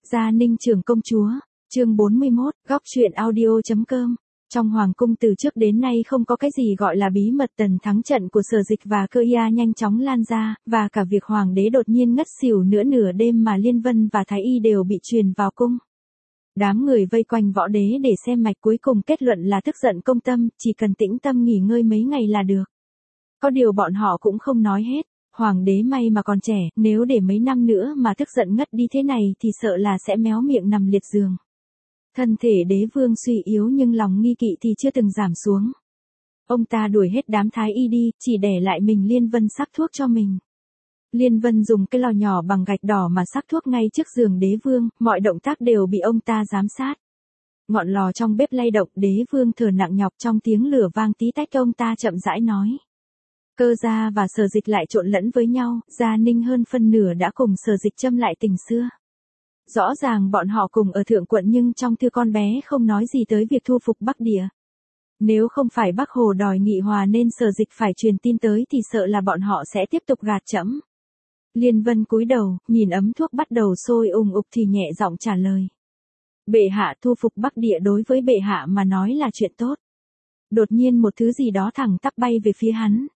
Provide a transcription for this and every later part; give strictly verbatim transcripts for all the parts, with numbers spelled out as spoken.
Gia Ninh trưởng công chúa, chương bốn mươi mốt, góc truyện audio.com. Trong hoàng cung từ trước đến nay không có cái gì gọi là bí mật. Tần thắng trận của Sở Dịch và Cơ Ia nhanh chóng lan ra, và cả việc hoàng đế đột nhiên ngất xỉu nửa nửa đêm mà Liên Vân và Thái Y đều bị truyền vào cung. Đám người vây quanh võ đế để xem mạch, cuối cùng kết luận là tức giận công tâm, chỉ cần tĩnh tâm nghỉ ngơi mấy ngày là được. Có điều bọn họ cũng không nói hết. Hoàng đế may mà còn trẻ, nếu để mấy năm nữa mà tức giận ngất đi thế này thì sợ là sẽ méo miệng nằm liệt giường. Thân thể đế vương suy yếu nhưng lòng nghi kỵ thì chưa từng giảm xuống. Ông ta đuổi hết đám thái y đi, chỉ để lại mình Liên Vân sắc thuốc cho mình. Liên Vân dùng cái lò nhỏ bằng gạch đỏ mà sắc thuốc ngay trước giường đế vương, mọi động tác đều bị ông ta giám sát. Ngọn lò trong bếp lay động, đế vương thở nặng nhọc trong tiếng lửa vang tí tách. Ông ta chậm rãi nói. Cơ Gia và Sở Dịch lại trộn lẫn với nhau, Gia Ninh hơn phân nửa đã cùng Sở Dịch châm lại tình xưa. Rõ ràng bọn họ cùng ở thượng quận nhưng trong thư con bé không nói gì tới việc thu phục Bắc Địa. Nếu không phải Bắc Hồ đòi nghị hòa nên Sở Dịch phải truyền tin tới thì sợ là bọn họ sẽ tiếp tục gạt chẫm. Liên Vân cúi đầu, nhìn ấm thuốc bắt đầu sôi ùng ục thì nhẹ giọng trả lời. Bệ hạ, thu phục Bắc Địa đối với bệ hạ mà nói là chuyện tốt. Đột nhiên một thứ gì đó thẳng tắp bay về phía hắn.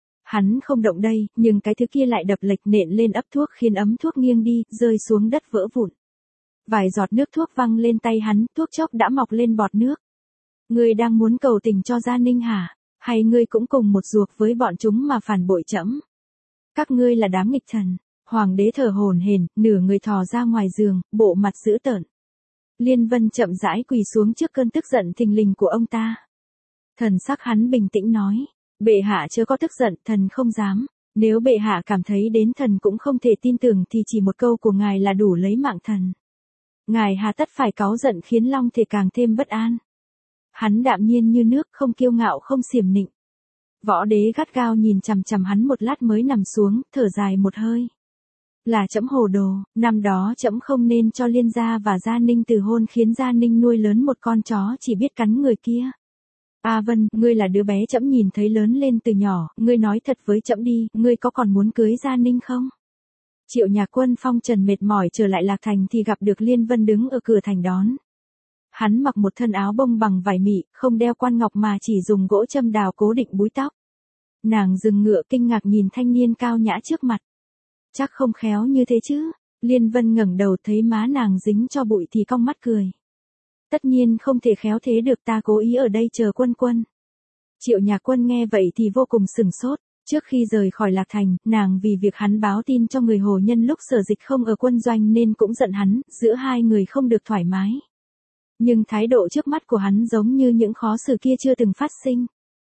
Hắn không động đây, nhưng cái thứ kia lại đập lệch nện lên ấp thuốc khiến ấm thuốc nghiêng đi, rơi xuống đất vỡ vụn. Vài giọt nước thuốc văng lên tay hắn, thuốc chốc đã mọc lên bọt nước. Ngươi đang muốn cầu tình cho Gia Ninh hả? Hay ngươi cũng cùng một ruột với bọn chúng mà phản bội trẫm? Các ngươi là đám nghịch thần. Hoàng đế thở hổn hển, nửa người thò ra ngoài giường, bộ mặt dữ tợn. Liên Vân chậm rãi quỳ xuống trước cơn tức giận thình lình của ông ta. Thần sắc hắn bình tĩnh nói. Bệ hạ chớ có tức giận, thần không dám. Nếu bệ hạ cảm thấy đến thần cũng không thể tin tưởng thì chỉ một câu của ngài là đủ lấy mạng thần. Ngài hà tất phải cáu giận khiến long thể càng thêm bất an. Hắn đạm nhiên như nước, không kiêu ngạo không xiểm nịnh. Võ đế gắt gao nhìn chằm chằm hắn một lát mới nằm xuống, thở dài một hơi. Là trẫm hồ đồ, năm đó trẫm không nên cho Liên gia và Gia Ninh từ hôn khiến Gia Ninh nuôi lớn một con chó chỉ biết cắn người kia. A Vân, ngươi là đứa bé trẫm nhìn thấy lớn lên từ nhỏ, ngươi nói thật với trẫm đi, ngươi có còn muốn cưới Gia Ninh không? Triệu Nhạc Quân phong trần mệt mỏi trở lại Lạc Thành thì gặp được Liên Vân đứng ở cửa thành đón. Hắn mặc một thân áo bông bằng vải mị, không đeo quan ngọc mà chỉ dùng gỗ châm đào cố định búi tóc. Nàng dừng ngựa kinh ngạc nhìn thanh niên cao nhã trước mặt. Chắc không khéo như thế chứ? Liên Vân ngẩng đầu thấy má nàng dính cho bụi thì cong mắt cười. Tất nhiên không thể khéo thế được, ta cố ý ở đây chờ quân quân. Triệu Nhạc Quân nghe vậy thì vô cùng sửng sốt. Trước khi rời khỏi Lạc Thành, nàng vì việc hắn báo tin cho người Hồ nhân lúc Sở Dịch không ở quân doanh nên cũng giận hắn, giữa hai người không được thoải mái. Nhưng thái độ trước mắt của hắn giống như những khó xử kia chưa từng phát sinh.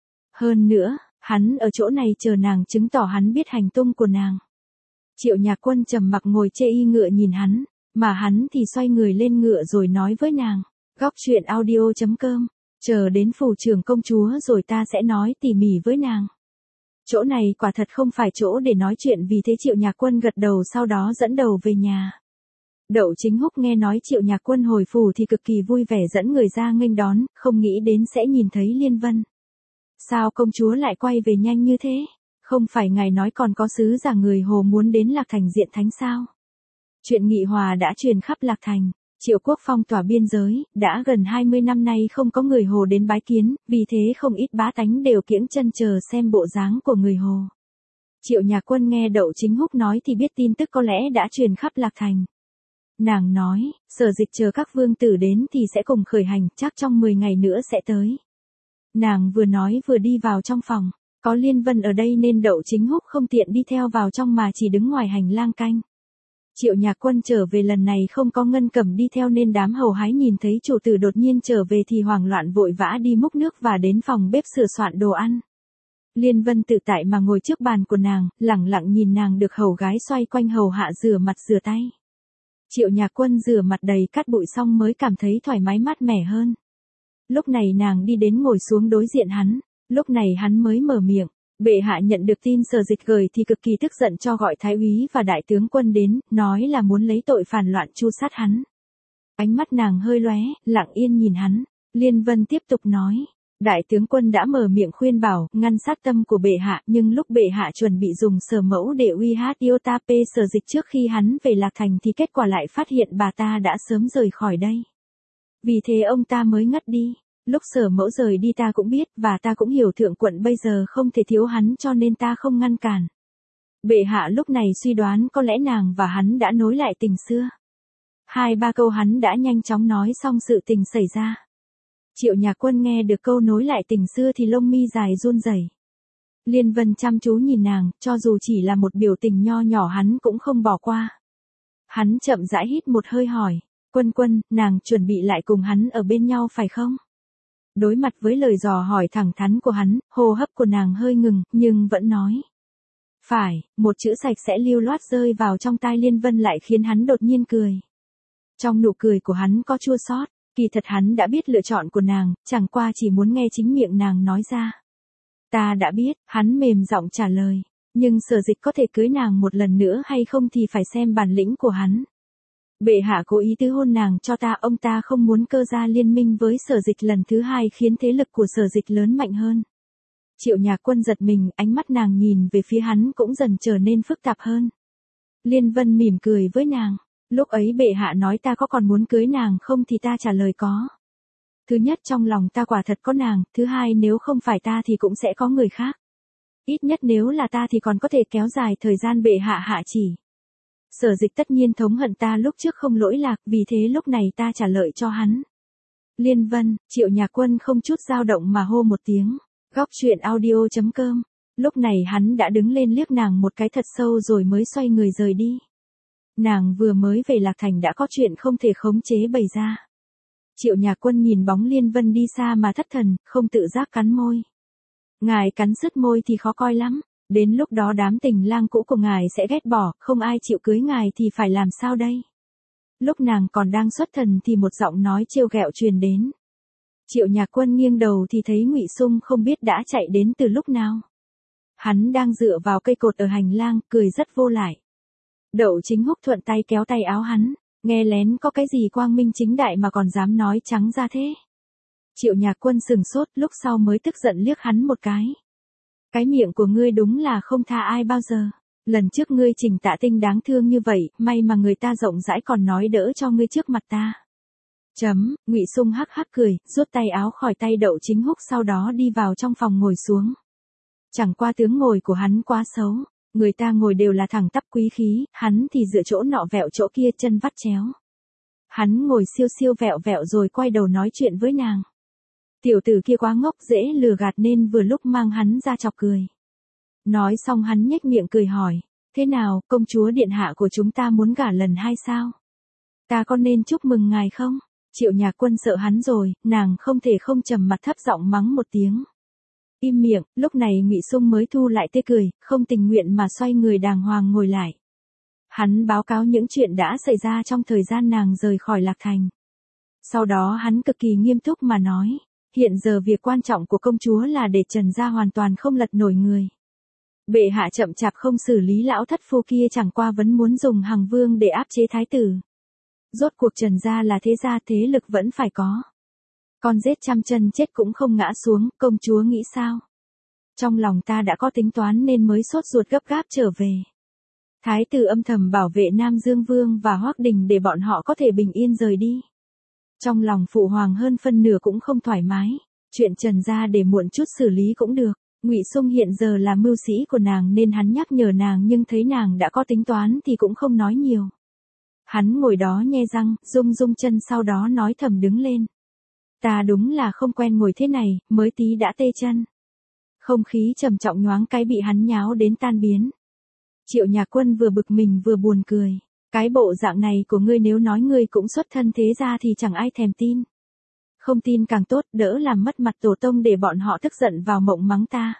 Hơn nữa, hắn ở chỗ này chờ nàng chứng tỏ hắn biết hành tung của nàng. Triệu Nhạc Quân trầm mặc ngồi chê y ngựa nhìn hắn, mà hắn thì xoay người lên ngựa rồi nói với nàng. Góc truyện audio.com, chờ đến phủ trưởng công chúa rồi ta sẽ nói tỉ mỉ với nàng. Chỗ này quả thật không phải chỗ để nói chuyện, vì thế Triệu Nhạc Quân gật đầu sau đó dẫn đầu về nhà. Đậu Chính Húc nghe nói Triệu Nhạc Quân hồi phủ thì cực kỳ vui vẻ dẫn người ra nghênh đón, không nghĩ đến sẽ nhìn thấy Liên Vân. Sao công chúa lại quay về nhanh như thế? Không phải ngài nói còn có sứ giả người Hồ muốn đến Lạc Thành diện thánh sao? Chuyện nghị hòa đã truyền khắp Lạc Thành. Triệu quốc phong tỏa biên giới, đã gần hai mươi năm nay không có người Hồ đến bái kiến, vì thế không ít bá tánh đều kiễng chân chờ xem bộ dáng của người Hồ. Triệu Nhạc Quân nghe Đậu Chính Húc nói thì biết tin tức có lẽ đã truyền khắp Lạc Thành. Nàng nói, Sở Dịch chờ các vương tử đến thì sẽ cùng khởi hành, chắc trong mười ngày nữa sẽ tới. Nàng vừa nói vừa đi vào trong phòng, có Liên Vân ở đây nên Đậu Chính Húc không tiện đi theo vào trong mà chỉ đứng ngoài hành lang canh. Triệu Nhạc Quân trở về lần này không có Ngân Cẩm đi theo nên đám hầu hái nhìn thấy chủ tử đột nhiên trở về thì hoảng loạn vội vã đi múc nước và đến phòng bếp sửa soạn đồ ăn. Liên Vân tự tại mà ngồi trước bàn của nàng, lẳng lặng nhìn nàng được hầu gái xoay quanh hầu hạ rửa mặt rửa tay. Triệu Nhạc Quân rửa mặt đầy cát bụi xong mới cảm thấy thoải mái mát mẻ hơn. Lúc này nàng đi đến ngồi xuống đối diện hắn, lúc này hắn mới mở miệng. Bệ hạ nhận được tin Sở Dịch gửi thì cực kỳ tức giận cho gọi thái úy và đại tướng quân đến, nói là muốn lấy tội phản loạn tru sát hắn. Ánh mắt nàng hơi lóe, lặng yên nhìn hắn. Liên Vân tiếp tục nói, Đại tướng quân đã mở miệng khuyên bảo, ngăn sát tâm của bệ hạ, nhưng lúc bệ hạ chuẩn bị dùng sở mẫu để uy hát Iotape Sở Dịch trước khi hắn về Lạc Thành thì kết quả lại phát hiện bà ta đã sớm rời khỏi đây. Vì thế ông ta mới ngất đi. Lúc sở mẫu rời đi ta cũng biết, và ta cũng hiểu thượng quận bây giờ không thể thiếu hắn cho nên ta không ngăn cản. Bệ hạ lúc này suy đoán có lẽ nàng và hắn đã nối lại tình xưa. Hai ba câu hắn đã nhanh chóng nói xong sự tình xảy ra. Triệu Nhạc Quân nghe được câu nối lại tình xưa thì lông mi dài run rẩy. Liên Vân chăm chú nhìn nàng, cho dù chỉ là một biểu tình nho nhỏ hắn cũng không bỏ qua. Hắn chậm rãi hít một hơi hỏi, Quân Quân, nàng chuẩn bị lại cùng hắn ở bên nhau phải không? Đối mặt với lời dò hỏi thẳng thắn của hắn, hô hấp của nàng hơi ngừng, nhưng vẫn nói. Phải, một chữ sạch sẽ lưu loát rơi vào trong tai Liên Vân lại khiến hắn đột nhiên cười. Trong nụ cười của hắn có chua xót, kỳ thật hắn đã biết lựa chọn của nàng, chẳng qua chỉ muốn nghe chính miệng nàng nói ra. Ta đã biết, hắn mềm giọng trả lời, nhưng Sở Dịch có thể cưới nàng một lần nữa hay không thì phải xem bản lĩnh của hắn. Bệ hạ cố ý tứ hôn nàng cho ta, ông ta không muốn cơ gia liên minh với Sở Dịch lần thứ hai khiến thế lực của Sở Dịch lớn mạnh hơn. Triệu Nhạc Quân giật mình, ánh mắt nàng nhìn về phía hắn cũng dần trở nên phức tạp hơn. Liên Vân mỉm cười với nàng, lúc ấy bệ hạ nói ta có còn muốn cưới nàng không thì ta trả lời có. Thứ nhất trong lòng ta quả thật có nàng, thứ hai nếu không phải ta thì cũng sẽ có người khác. Ít nhất nếu là ta thì còn có thể kéo dài thời gian bệ hạ hạ chỉ. Sở Dịch tất nhiên thống hận ta lúc trước không lỗi lạc, vì thế lúc này ta trả lời cho hắn. Liên Vân, Triệu Nhạc Quân không chút dao động mà hô một tiếng. Góc truyện audio chấm com. Lúc này hắn đã đứng lên liếc nàng một cái thật sâu rồi mới xoay người rời đi. Nàng vừa mới về Lạc Thành đã có chuyện không thể khống chế bày ra. Triệu Nhạc Quân nhìn bóng Liên Vân đi xa mà thất thần, không tự giác cắn môi. Ngài cắn sứt môi thì khó coi lắm, đến lúc đó đám tình lang cũ của ngài sẽ ghét bỏ, không ai chịu cưới ngài thì phải làm sao đây? Lúc nàng còn đang xuất thần thì một giọng nói trêu ghẹo truyền đến. Triệu Nhạc Quân nghiêng đầu thì thấy Ngụy Sung không biết đã chạy đến từ lúc nào. Hắn đang dựa vào cây cột ở hành lang, cười rất vô lại. Đậu Chính Húc thuận tay kéo tay áo hắn, nghe lén có cái gì quang minh chính đại mà còn dám nói trắng ra thế. Triệu Nhạc Quân sừng sốt, lúc sau mới tức giận liếc hắn một cái. Cái miệng của ngươi đúng là không tha ai bao giờ. Lần trước ngươi Trình Tạ Tinh đáng thương như vậy, may mà người ta rộng rãi còn nói đỡ cho ngươi trước mặt ta. Chấm, Ngụy Sung hắc hắc cười, rút tay áo khỏi tay Đậu Chính Húc sau đó đi vào trong phòng ngồi xuống. Chẳng qua tướng ngồi của hắn quá xấu, người ta ngồi đều là thẳng tắp quý khí, hắn thì dựa chỗ nọ vẹo chỗ kia chân vắt chéo. Hắn ngồi siêu siêu vẹo vẹo rồi quay đầu nói chuyện với nàng. Tiểu tử kia quá ngốc dễ lừa gạt nên vừa lúc mang hắn ra chọc cười. Nói xong hắn nhếch miệng cười hỏi, thế nào, công chúa điện hạ của chúng ta muốn gả lần hai sao? Ta có nên chúc mừng ngài không? Triệu Nhạc Quân sợ hắn rồi, nàng không thể không trầm mặt thấp giọng mắng một tiếng. Im miệng, lúc này Ngụy Sung mới thu lại tê cười, không tình nguyện mà xoay người đàng hoàng ngồi lại. Hắn báo cáo những chuyện đã xảy ra trong thời gian nàng rời khỏi Lạc Thành. Sau đó hắn cực kỳ nghiêm túc mà nói, hiện giờ việc quan trọng của công chúa là để Trần gia hoàn toàn không lật nổi người. Bệ hạ chậm chạp không xử lý lão thất phu kia chẳng qua vẫn muốn dùng Hằng Vương để áp chế thái tử. Rốt cuộc Trần gia là thế gia, thế lực vẫn phải có. Con rết trăm chân chết cũng không ngã xuống, công chúa nghĩ sao? Trong lòng ta đã có tính toán nên mới sốt ruột gấp gáp trở về. Thái tử âm thầm bảo vệ Nam Dương Vương và Hoắc Đình để bọn họ có thể bình yên rời đi. Trong lòng phụ hoàng hơn phân nửa cũng không thoải mái, chuyện Trần gia để muộn chút xử lý cũng được. Ngụy Sung hiện giờ là mưu sĩ của nàng nên hắn nhắc nhở nàng nhưng thấy nàng đã có tính toán thì cũng không nói nhiều. Hắn ngồi đó nhe răng, rung rung chân sau đó nói thầm đứng lên. Ta đúng là không quen ngồi thế này, mới tí đã tê chân. Không khí trầm trọng nhoáng cái bị hắn nháo đến tan biến. Triệu Nhạc Quân vừa bực mình vừa buồn cười. Cái bộ dạng này của ngươi nếu nói ngươi cũng xuất thân thế ra thì chẳng ai thèm tin. Không tin càng tốt, đỡ làm mất mặt tổ tông để bọn họ tức giận vào mộng mắng ta.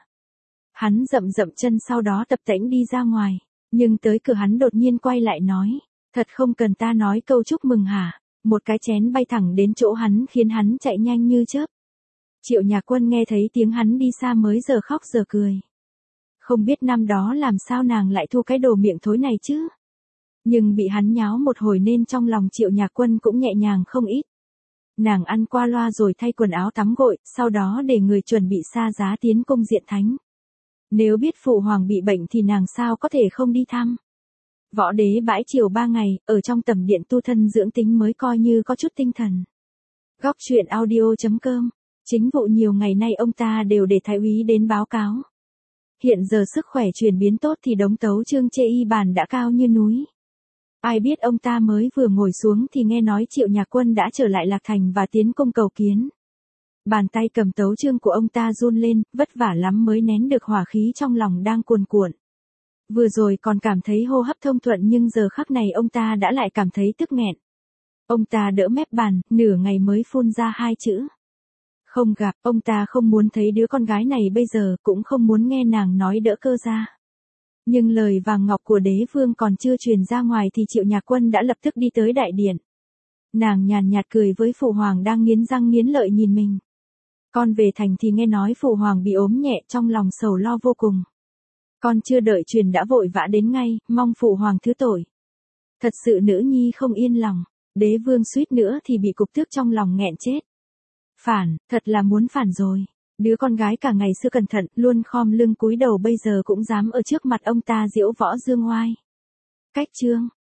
Hắn dậm dậm chân sau đó tập tễnh đi ra ngoài. Nhưng tới cửa hắn đột nhiên quay lại nói. Thật không cần ta nói câu chúc mừng hả? Một cái chén bay thẳng đến chỗ hắn khiến hắn chạy nhanh như chớp. Triệu Nhạc Quân nghe thấy tiếng hắn đi xa mới giờ khóc giờ cười. Không biết năm đó làm sao nàng lại thu cái đồ miệng thối này chứ? Nhưng bị hắn nháo một hồi nên trong lòng Triệu Nhạc Quân cũng nhẹ nhàng không ít. Nàng ăn qua loa rồi thay quần áo tắm gội, sau đó để người chuẩn bị xa giá tiến cung diện thánh. Nếu biết phụ hoàng bị bệnh thì nàng sao có thể không đi thăm. Võ đế bãi triều ba ngày, ở trong tầm điện tu thân dưỡng tính mới coi như có chút tinh thần. Góc truyện audio chấm com. Chính vụ nhiều ngày nay ông ta đều để thái úy đến báo cáo. Hiện giờ sức khỏe chuyển biến tốt thì đống tấu chương chê y bàn đã cao như núi. Ai biết ông ta mới vừa ngồi xuống thì nghe nói Triệu Nhạc Quân đã trở lại Lạc Thành và tiến cung cầu kiến. Bàn tay cầm tấu chương của ông ta run lên, vất vả lắm mới nén được hỏa khí trong lòng đang cuồn cuộn. Vừa rồi còn cảm thấy hô hấp thông thuận nhưng giờ khắc này ông ta đã lại cảm thấy tức nghẹn. Ông ta đỡ mép bàn, nửa ngày mới phun ra hai chữ. Không gặp, ông ta không muốn thấy đứa con gái này bây giờ, cũng không muốn nghe nàng nói đỡ cơ ra. Nhưng lời vàng ngọc của đế vương còn chưa truyền ra ngoài thì Triệu Nhạc Quân đã lập tức đi tới đại điện. Nàng nhàn nhạt cười với phụ hoàng đang nghiến răng nghiến lợi nhìn mình. Con về thành thì nghe nói phụ hoàng bị ốm nhẹ, trong lòng sầu lo vô cùng. Con chưa đợi truyền đã vội vã đến ngay, mong phụ hoàng thứ tội. Thật sự nữ nhi không yên lòng, đế vương suýt nữa thì bị cục tức trong lòng nghẹn chết. Phản, thật là muốn phản rồi. Đứa con gái cả ngày xưa cẩn thận, luôn khom lưng cúi đầu bây giờ cũng dám ở trước mặt ông ta diễu võ dương oai. Cách chương